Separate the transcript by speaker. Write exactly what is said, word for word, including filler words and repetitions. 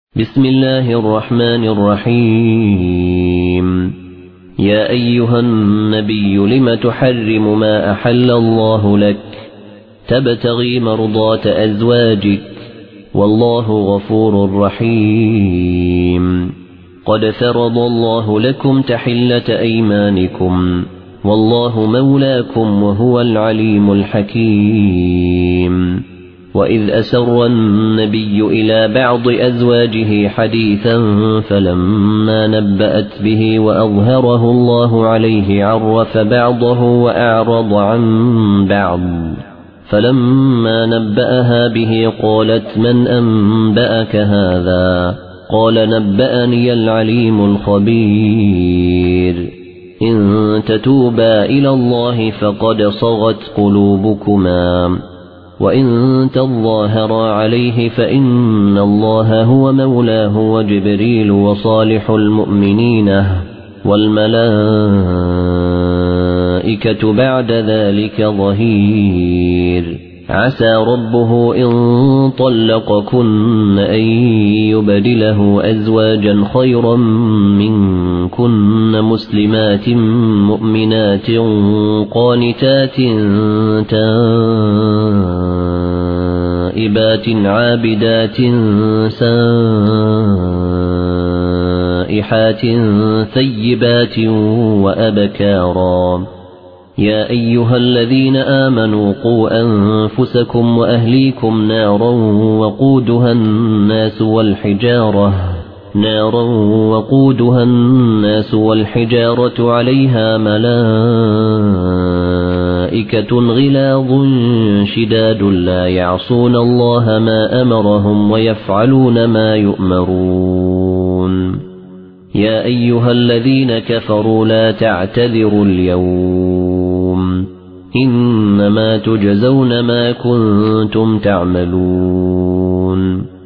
Speaker 1: بسم الله الرحمن الرحيم. يا أيها النبي لم تحرم ما أحل الله لك تبتغي مرضات أزواجك والله غفور رحيم. قد فرض الله لكم تحلة أيمانكم والله مولاكم وهو العليم الحكيم. وإذ أسر النبي إلى بعض أزواجه حديثا فلما نبأت به وأظهره الله عليه عرف بعضه وأعرض عن بعض. فلما نبأها به قالت من أنبأك هذا؟ قال نبأني العليم الخبير. إن تتوبا إلى الله فقد صغت قلوبكما وإن تظاهرا عليه فإن الله هو مولاه وجبريل وصالح المؤمنين والملائكة بعد ذلك ظهير. عسى ربه إن طلقكن أن يبدله أزواجا خيرا منكن مسلمات مؤمنات قانتات تائبات عابدات سائحات ثيبات وأبكارا. يا أيها الذين آمنوا قوا أنفسكم وأهليكم نارا وقودها الناس والحجارة نارا وقودها الناس والحجارة عليها ملائكة غلاظ شداد لا يعصون الله ما أمرهم ويفعلون ما يؤمرون. يا أيها الذين كفروا لا تعتذروا اليوم إنما تجزون ما كنتم تعملون.